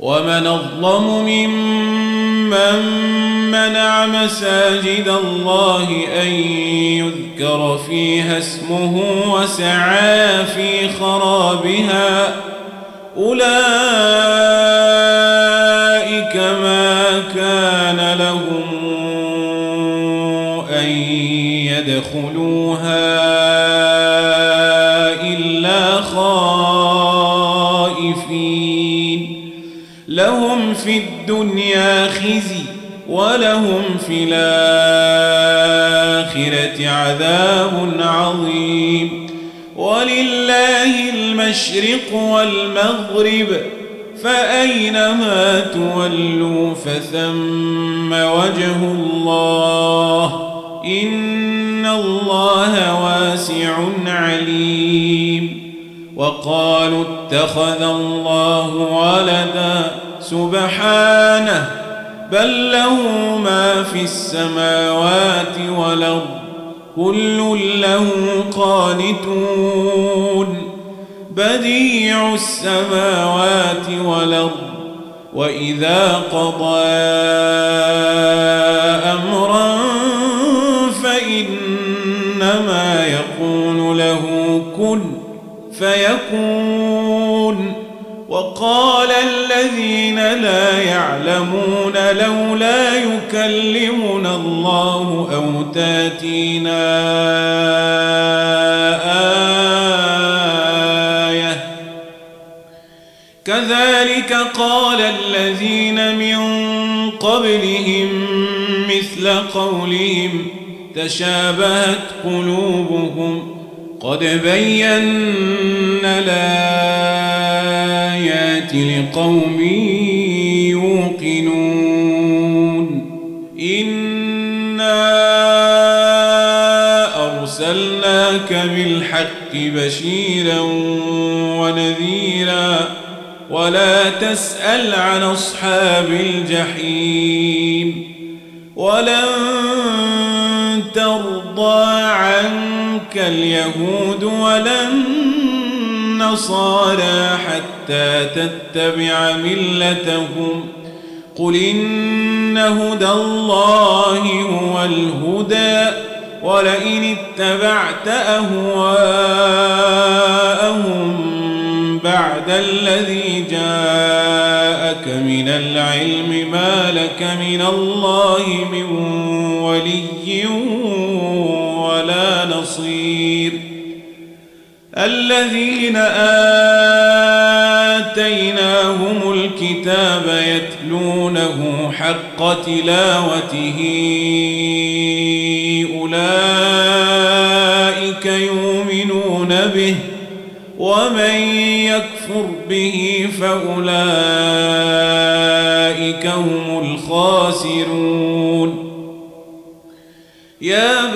ومن أظلم ممن منع مساجد الله أن يذكر فيها اسمه وسعى في خرابها أولئك ما كان لهم أن يدخلوها إلا خائفين لهم في الدنيا خزي ولهم في الآخرة عذاب عظيم ولله المشرق والمغرب فأينما تولوا فثم وجه الله إن الله واسع عليم وقالوا اتخذ الله ولدا سبحانه بل له ما في السماوات والأرض كل له قانتون بديع السماوات والأرض وإذا قضى أمرا فإنما يقول له كن فيكون وقال الذين لا يعلمون لولا يكلمنا الله أو تاتينا آية كذلك قال الذين من قبلهم مثل قولهم تشابهت قلوبهم قد بينا الآيات لقوم يوقنون إنا أرسلناك بالحق بشيرا ونذيرا ولا تسأل عن أصحاب الجحيم ولن ترضى عنك اليهود ولا النصارى حتى تتبع ملتهم قل إن هدى الله هو الهدى ولئن اتبعت أهواءهم بعد الذي جاءك من العلم ما لك من الله من ولي ولا نصير الذين آتيناهم الكتاب يتلونه حق تلاوته أولئك يؤمنون به ومن يكفر به فأولئك هم الخاسرون يا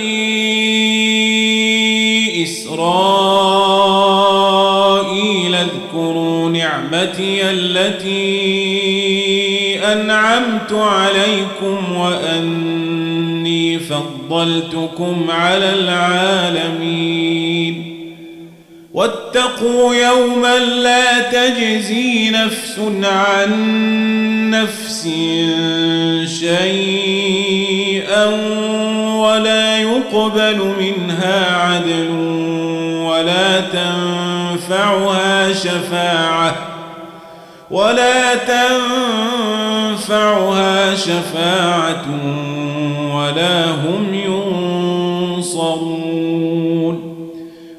بني إسرائيل اذكروا نعمتي التي أنعمت عليكم وأني فضلتكم على العالمين واتقوا يوما لا تجزي نفس عن نفس شيئا ولا يقبل منها عدل ولا تنفعها شفاعة ولا هم ينصرون